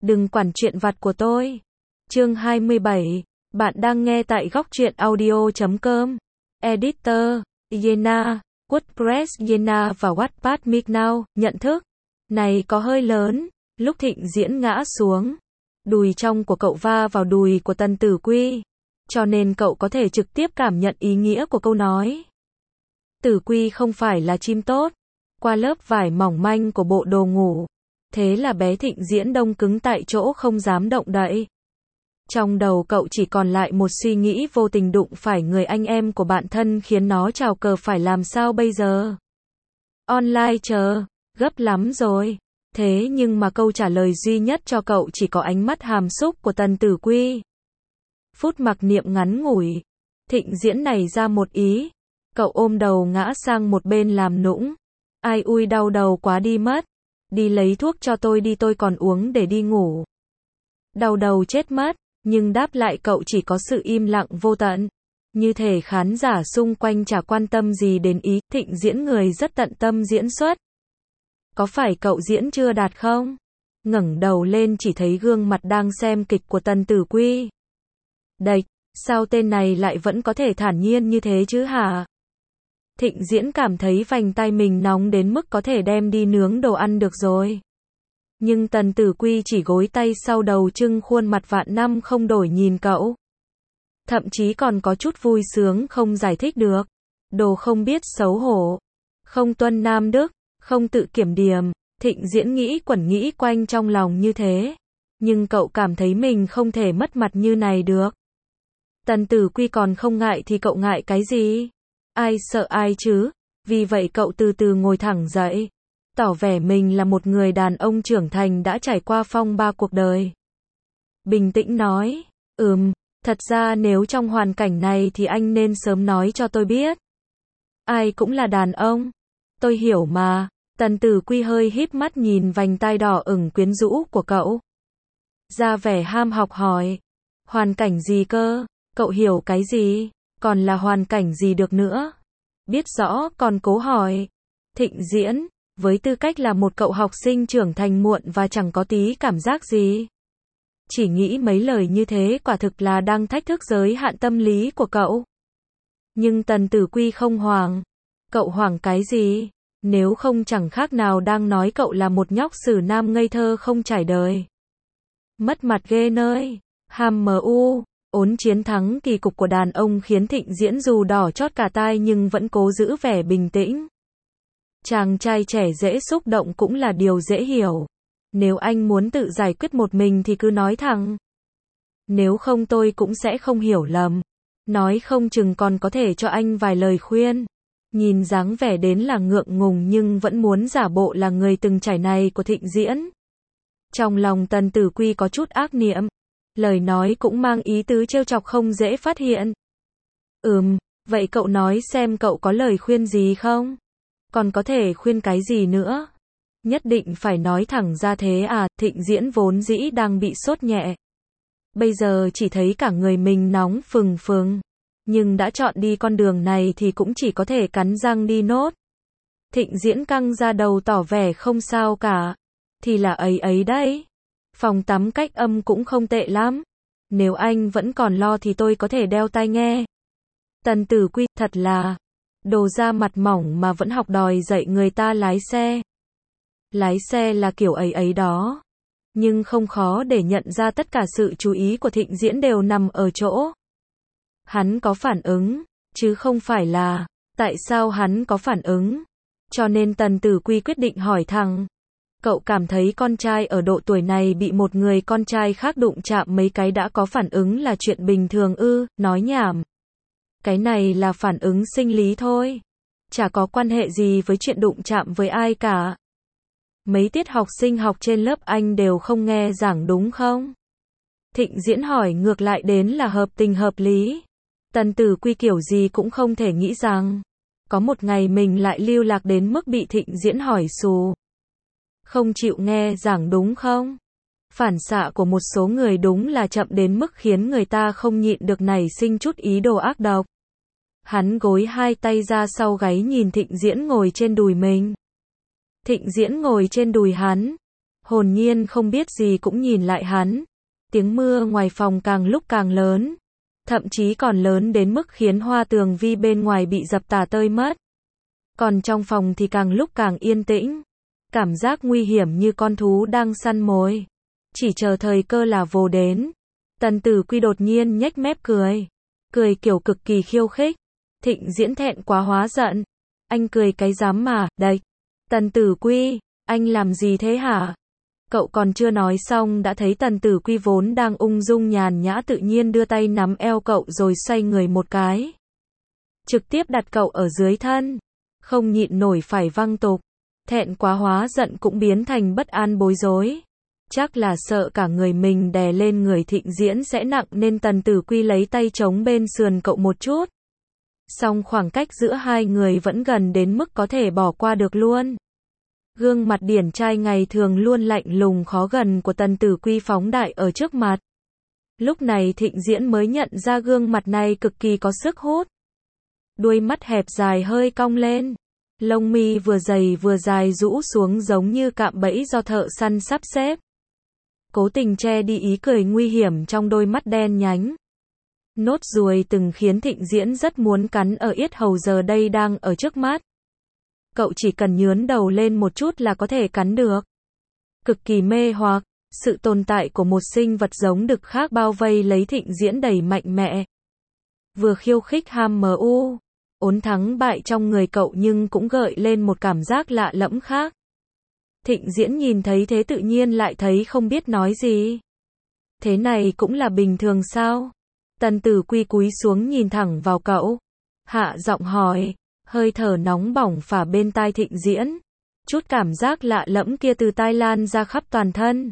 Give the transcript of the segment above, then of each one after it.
đừng quản chuyện vặt của tôi. Chương 27, bạn đang nghe tại góc truyện audio.com. Editor, Yena, WordPress Yena và Wattpad Mic Now, nhận thức. Này có hơi lớn, lúc Thịnh Diễn ngã xuống. Đùi trong của cậu va vào đùi của Tần Tử Quy. Cho nên cậu có thể trực tiếp cảm nhận ý nghĩa của câu nói. Tử Quy không phải là chim tốt. Qua lớp vải mỏng manh của bộ đồ ngủ. Thế là bé Thịnh Diễn đông cứng tại chỗ không dám động đậy. Trong đầu cậu chỉ còn lại một suy nghĩ vô tình đụng phải người anh em của bạn thân khiến nó trào cờ phải làm sao bây giờ. Online chờ, gấp lắm rồi. Thế nhưng mà câu trả lời duy nhất cho cậu chỉ có ánh mắt hàm xúc của Tần Tử Quy. Phút mặc niệm ngắn ngủi. Thịnh Diễn này ra một ý. Cậu ôm đầu ngã sang một bên làm nũng. Ai ui đau đầu quá đi mất. Đi lấy thuốc cho tôi đi, tôi còn uống để đi ngủ. Đau đầu chết mất. Nhưng đáp lại cậu chỉ có sự im lặng vô tận. Như thể khán giả xung quanh chả quan tâm gì đến ý. Thịnh Diễn người rất tận tâm diễn xuất. Có phải cậu diễn chưa đạt không? Ngẩng đầu lên chỉ thấy gương mặt đang xem kịch của Tần Tử Quy. Đệch, sao tên này lại vẫn có thể thản nhiên như thế chứ hả? Thịnh Diễn cảm thấy vành tay mình nóng đến mức có thể đem đi nướng đồ ăn được rồi. Nhưng Tần Tử Quy chỉ gối tay sau đầu trưng khuôn mặt vạn năm không đổi nhìn cậu. Thậm chí còn có chút vui sướng không giải thích được. Đồ không biết xấu hổ. Không tuân nam đức. Không tự kiểm điểm. Thịnh Diễn nghĩ quẩn nghĩ quanh trong lòng như thế. Nhưng cậu cảm thấy mình không thể mất mặt như này được. Tần Tử Quy còn không ngại thì cậu ngại cái gì? Ai sợ ai chứ? Vì vậy cậu từ từ ngồi thẳng dậy. Tỏ vẻ mình là một người đàn ông trưởng thành đã trải qua phong ba cuộc đời. Bình tĩnh nói. Thật ra nếu trong hoàn cảnh này thì anh nên sớm nói cho tôi biết. Ai cũng là đàn ông. Tôi hiểu mà. Tần Tử Quy hơi híp mắt nhìn vành tai đỏ ửng quyến rũ của cậu. Ra vẻ ham học hỏi. Hoàn cảnh gì cơ? Cậu hiểu cái gì? Còn là hoàn cảnh gì được nữa? Biết rõ còn cố hỏi. Thịnh Diễn, với tư cách là một cậu học sinh trưởng thành muộn và chẳng có tí cảm giác gì. Chỉ nghĩ mấy lời như thế quả thực là đang thách thức giới hạn tâm lý của cậu. Nhưng Tần Tử Quy không hoảng. Cậu hoảng cái gì? Nếu không chẳng khác nào đang nói cậu là một nhóc xử nam ngây thơ không trải đời. Mất mặt ghê nơi. Ham MU, ốn chiến thắng kỳ cục của đàn ông khiến Thịnh Diễn dù đỏ chót cả tai nhưng vẫn cố giữ vẻ bình tĩnh. Chàng trai trẻ dễ xúc động cũng là điều dễ hiểu. Nếu anh muốn tự giải quyết một mình thì cứ nói thẳng. Nếu không tôi cũng sẽ không hiểu lầm. Nói không chừng còn có thể cho anh vài lời khuyên. Nhìn dáng vẻ đến là ngượng ngùng nhưng vẫn muốn giả bộ là người từng trải này của Thịnh Diễn. Trong lòng Tần Tử Quy có chút ác niệm. Lời nói cũng mang ý tứ trêu chọc không dễ phát hiện. Vậy cậu nói xem cậu có lời khuyên gì không? Còn có thể khuyên cái gì nữa? Nhất định phải nói thẳng ra thế à? Thịnh Diễn vốn dĩ đang bị sốt nhẹ. Bây giờ chỉ thấy cả người mình nóng phừng phừng. Nhưng đã chọn đi con đường này thì cũng chỉ có thể cắn răng đi nốt. Thịnh Diễn căng ra đầu tỏ vẻ không sao cả. Thì là ấy đấy. Phòng tắm cách âm cũng không tệ lắm. Nếu anh vẫn còn lo thì tôi có thể đeo tai nghe. Tần Tử Quy, thật là đồ da mặt mỏng mà vẫn học đòi dạy người ta lái xe. Lái xe là kiểu ấy đó. Nhưng không khó để nhận ra tất cả sự chú ý của Thịnh Diễn đều nằm ở chỗ. Hắn có phản ứng, chứ không phải là, tại sao hắn có phản ứng. Cho nên Tần Tử Quy quyết định hỏi thẳng. Cậu cảm thấy con trai ở độ tuổi này bị một người con trai khác đụng chạm mấy cái đã có phản ứng là chuyện bình thường ư? Nói nhảm. Cái này là phản ứng sinh lý thôi. Chả có quan hệ gì với chuyện đụng chạm với ai cả. Mấy tiết học sinh học trên lớp anh đều không nghe giảng đúng không? Thịnh Diễn hỏi ngược lại đến là hợp tình hợp lý. Tần Tử Quy kiểu gì cũng không thể nghĩ rằng có một ngày mình lại lưu lạc đến mức bị Thịnh Diễn hỏi xù. Không chịu nghe giảng đúng không? Phản xạ của một số người đúng là chậm đến mức khiến người ta không nhịn được nảy sinh chút ý đồ ác độc. Hắn gối hai tay ra sau gáy nhìn Thịnh Diễn ngồi trên đùi mình. Thịnh Diễn ngồi trên đùi hắn. hồn nhiên không biết gì cũng nhìn lại hắn. Tiếng mưa ngoài phòng càng lúc càng lớn, thậm chí còn lớn đến mức khiến hoa tường vi bên ngoài bị dập tả tơi mất. Còn trong phòng thì càng lúc càng yên tĩnh, cảm giác nguy hiểm như con thú đang săn mồi, chỉ chờ thời cơ là vồ đến. Tần Tử Quy đột nhiên nhếch mép cười, cười kiểu cực kỳ khiêu khích. Thịnh Diễn thẹn quá hóa giận, anh cười cái dám mà, đây. Tần Tử Quy, anh làm gì thế hả? Cậu còn chưa nói xong đã thấy Tần Tử Quy vốn đang ung dung nhàn nhã tự nhiên đưa tay nắm eo cậu rồi xoay người một cái, trực tiếp đặt cậu ở dưới thân, không nhịn nổi phải văng tục. Thẹn quá hóa giận cũng biến thành bất an bối rối. Chắc là sợ cả người mình đè lên người Thịnh Diễn sẽ nặng nên Tần Tử Quy lấy tay chống bên sườn cậu một chút. Song khoảng cách giữa hai người vẫn gần đến mức có thể bỏ qua được luôn. Gương mặt điển trai ngày thường luôn lạnh lùng khó gần của Tần Tử Quy phóng đại ở trước mặt. Lúc này Thịnh Diễn mới nhận ra gương mặt này cực kỳ có sức hút. Đuôi mắt hẹp dài hơi cong lên, lông mi vừa dày vừa dài rũ xuống giống như cạm bẫy do thợ săn sắp xếp. Cố tình che đi ý cười nguy hiểm trong đôi mắt đen nhánh. Nốt ruồi từng khiến Thịnh Diễn rất muốn cắn ở yết hầu giờ đây đang ở trước mắt. Cậu chỉ cần nhướn đầu lên một chút là có thể cắn được. Cực kỳ mê hoặc, sự tồn tại của một sinh vật giống đực khác bao vây lấy Thịnh Diễn đầy mạnh mẽ. Vừa khiêu khích ham mu, ốn thắng bại trong người cậu nhưng cũng gợi lên một cảm giác lạ lẫm khác. Thịnh Diễn nhìn thấy thế tự nhiên lại thấy không biết nói gì. Thế này cũng là bình thường sao? Tần Tử Quy cúi xuống nhìn thẳng vào cậu, hạ giọng hỏi, hơi thở nóng bỏng phả bên tai Thịnh Diễn. Chút cảm giác lạ lẫm kia từ tai lan ra khắp toàn thân.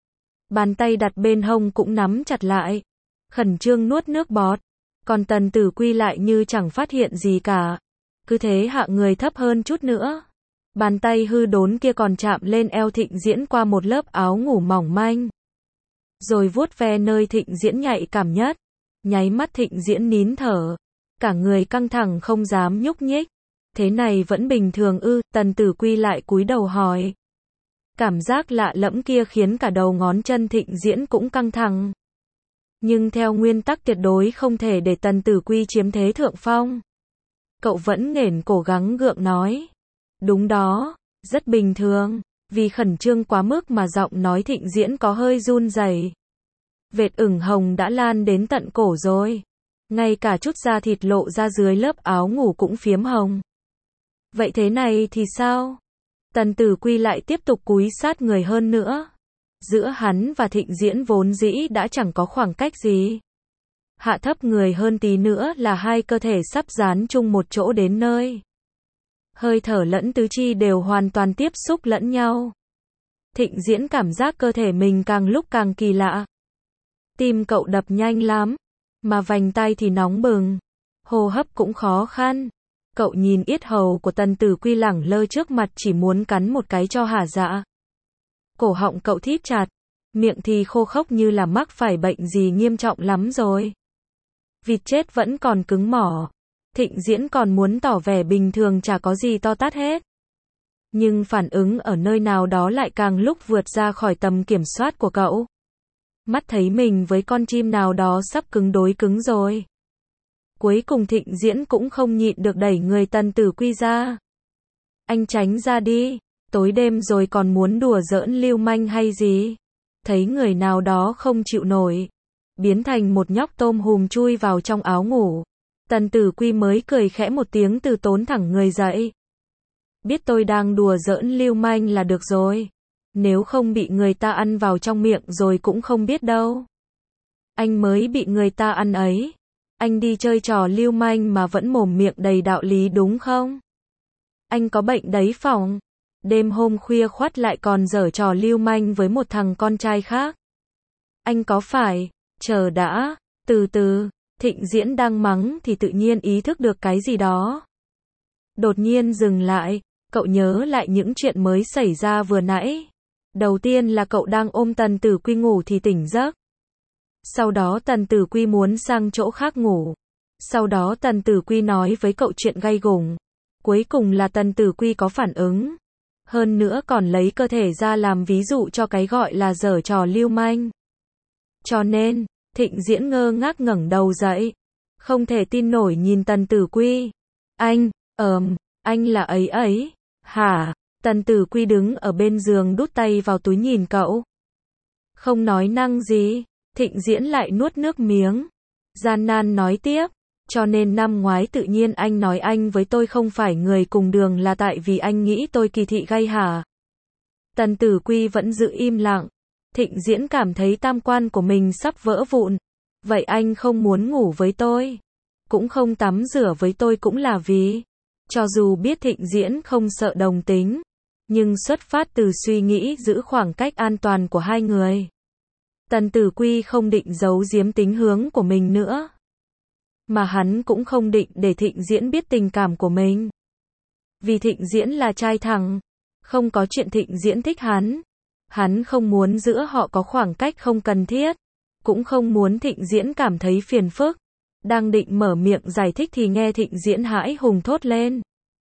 Bàn tay đặt bên hông cũng nắm chặt lại, khẩn trương nuốt nước bọt. Còn Tần Tử Quy lại như chẳng phát hiện gì cả, cứ thế hạ người thấp hơn chút nữa. Bàn tay hư đốn kia còn chạm lên eo Thịnh Diễn qua một lớp áo ngủ mỏng manh, rồi vuốt ve nơi Thịnh Diễn nhạy cảm nhất. Nháy mắt Thịnh Diễn nín thở, cả người căng thẳng không dám nhúc nhích. Thế này vẫn bình thường ư? Tần Tử Quy lại cúi đầu hỏi. Cảm giác lạ lẫm kia khiến cả đầu ngón chân Thịnh Diễn cũng căng thẳng. Nhưng theo nguyên tắc tuyệt đối không thể để Tần Tử Quy chiếm thế thượng phong. Cậu vẫn nghển cổ gắng gượng nói. Đúng đó, rất bình thường. Vì khẩn trương quá mức mà giọng nói Thịnh Diễn có hơi run rẩy. Vệt ửng hồng đã lan đến tận cổ rồi. Ngay cả chút da thịt lộ ra dưới lớp áo ngủ cũng phiếm hồng. Vậy thế này thì sao? Tần Tử Quy lại tiếp tục cúi sát người hơn nữa. Giữa hắn và Thịnh Diễn vốn dĩ đã chẳng có khoảng cách gì. Hạ thấp người hơn tí nữa là hai cơ thể sắp dán chung một chỗ đến nơi. Hơi thở lẫn tứ chi đều hoàn toàn tiếp xúc lẫn nhau. Thịnh Diễn cảm giác cơ thể mình càng lúc càng kỳ lạ. Tim cậu đập nhanh lắm, mà vành tai thì nóng bừng, hô hấp cũng khó khăn. Cậu nhìn yết hầu của Tần Tử Quy lẳng lơ trước mặt chỉ muốn cắn một cái cho hả dạ. Cổ họng cậu thít chặt, miệng thì khô khốc như là mắc phải bệnh gì nghiêm trọng lắm rồi. Vịt chết vẫn còn cứng mỏ. Thịnh Diễn còn muốn tỏ vẻ bình thường chả có gì to tát hết. Nhưng phản ứng ở nơi nào đó lại càng lúc vượt ra khỏi tầm kiểm soát của cậu. Mắt thấy mình với con chim nào đó sắp cứng đối cứng rồi. Cuối cùng Thịnh Diễn cũng không nhịn được đẩy người Tần Tử Quy ra. Anh tránh ra đi, tối đêm rồi còn muốn đùa giỡn lưu manh hay gì? Thấy người nào đó không chịu nổi, biến thành một nhóc tôm hùm chui vào trong áo ngủ. Tần Tử Quy mới cười khẽ một tiếng từ tốn thẳng người dậy. Biết tôi đang đùa giỡn lưu manh là được rồi. Nếu không bị người ta ăn vào trong miệng rồi cũng không biết đâu. Anh mới bị người ta ăn ấy. Anh đi chơi trò lưu manh mà vẫn mồm miệng đầy đạo lý đúng không? Anh có bệnh đấy phỏng. Đêm hôm khuya khoắt lại còn giở trò lưu manh với một thằng con trai khác. Anh có phải, chờ đã, từ từ, Thịnh Diễn đang mắng thì tự nhiên ý thức được cái gì đó. Đột nhiên dừng lại, cậu nhớ lại những chuyện mới xảy ra vừa nãy. Đầu tiên là cậu đang ôm Tần Tử Quy ngủ thì tỉnh giấc. Sau đó Tần Tử Quy muốn sang chỗ khác ngủ. Sau đó Tần Tử Quy nói với cậu chuyện gay gủng. Cuối cùng là Tần Tử Quy có phản ứng. Hơn nữa còn lấy cơ thể ra làm ví dụ cho cái gọi là giở trò lưu manh. Cho nên, Thịnh Diễn ngơ ngác ngẩng đầu dậy. Không thể tin nổi nhìn Tần Tử Quy. Anh là ấy ấy. Hả? Tần Tử Quy đứng ở bên giường đút tay vào túi nhìn cậu. Không nói năng gì. Thịnh Diễn lại nuốt nước miếng. Gian nan nói tiếp. Cho nên năm ngoái tự nhiên anh nói anh với tôi không phải người cùng đường là tại vì anh nghĩ tôi kỳ thị gay hả? Tần Tử Quy vẫn giữ im lặng. Thịnh Diễn cảm thấy tam quan của mình sắp vỡ vụn. Vậy anh không muốn ngủ với tôi, cũng không tắm rửa với tôi cũng là vì, cho dù biết Thịnh Diễn không sợ đồng tính, nhưng xuất phát từ suy nghĩ giữ khoảng cách an toàn của hai người. Tần Tử Quy không định giấu giếm tính hướng của mình nữa. Mà hắn cũng không định để Thịnh Diễn biết tình cảm của mình. Vì Thịnh Diễn là trai thẳng, không có chuyện Thịnh Diễn thích hắn. Hắn không muốn giữa họ có khoảng cách không cần thiết, cũng không muốn Thịnh Diễn cảm thấy phiền phức. Đang định mở miệng giải thích thì nghe Thịnh Diễn hãi hùng thốt lên.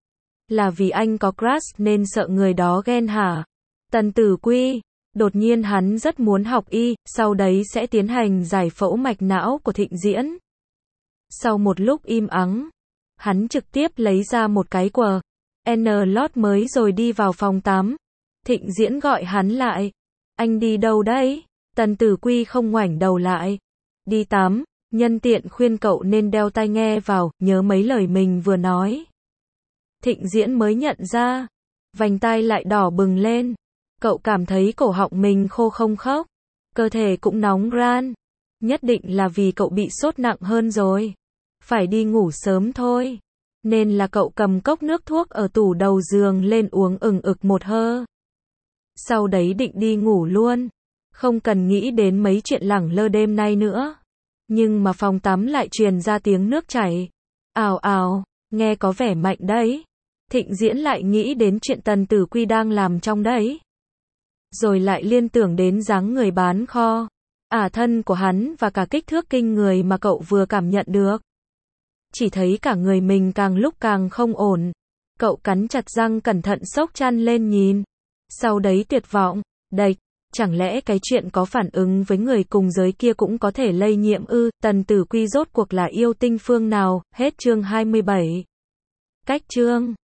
Là vì anh có crush nên sợ người đó ghen hả? Tần Tử Quy, đột nhiên hắn rất muốn học y, sau đấy sẽ tiến hành giải phẫu mạch não của Thịnh Diễn. Sau một lúc im ắng, hắn trực tiếp lấy ra một cái quần lót mới rồi đi vào phòng tắm. Thịnh Diễn gọi hắn lại. Anh đi đâu đấy? Tần Tử Quy không ngoảnh đầu lại. Đi tắm, nhân tiện khuyên cậu nên đeo tai nghe vào, nhớ mấy lời mình vừa nói. Thịnh Diễn mới nhận ra, vành tai lại đỏ bừng lên. Cậu cảm thấy cổ họng mình khô không khốc, cơ thể cũng nóng ran. Nhất định là vì cậu bị sốt nặng hơn rồi. Phải đi ngủ sớm thôi. Nên là cậu cầm cốc nước thuốc ở tủ đầu giường lên uống ực một hơi. Sau đấy định đi ngủ luôn. Không cần nghĩ đến mấy chuyện lẳng lơ đêm nay nữa. Nhưng mà phòng tắm lại truyền ra tiếng nước chảy. Ào ào, nghe có vẻ mạnh đấy. Thịnh Diễn lại nghĩ đến chuyện Tần Tử Quy đang làm trong đấy. Rồi lại liên tưởng đến dáng người bán kho, thân của hắn và cả kích thước kinh người mà cậu vừa cảm nhận được. Chỉ thấy cả người mình càng lúc càng không ổn. Cậu cắn chặt răng cẩn thận xốc chăn lên nhìn. Sau đấy tuyệt vọng, đạch, chẳng lẽ cái chuyện có phản ứng với người cùng giới kia cũng có thể lây nhiễm ư? Tần Tử Quy rốt cuộc là yêu tinh phương nào? Hết chương 27. Cách chương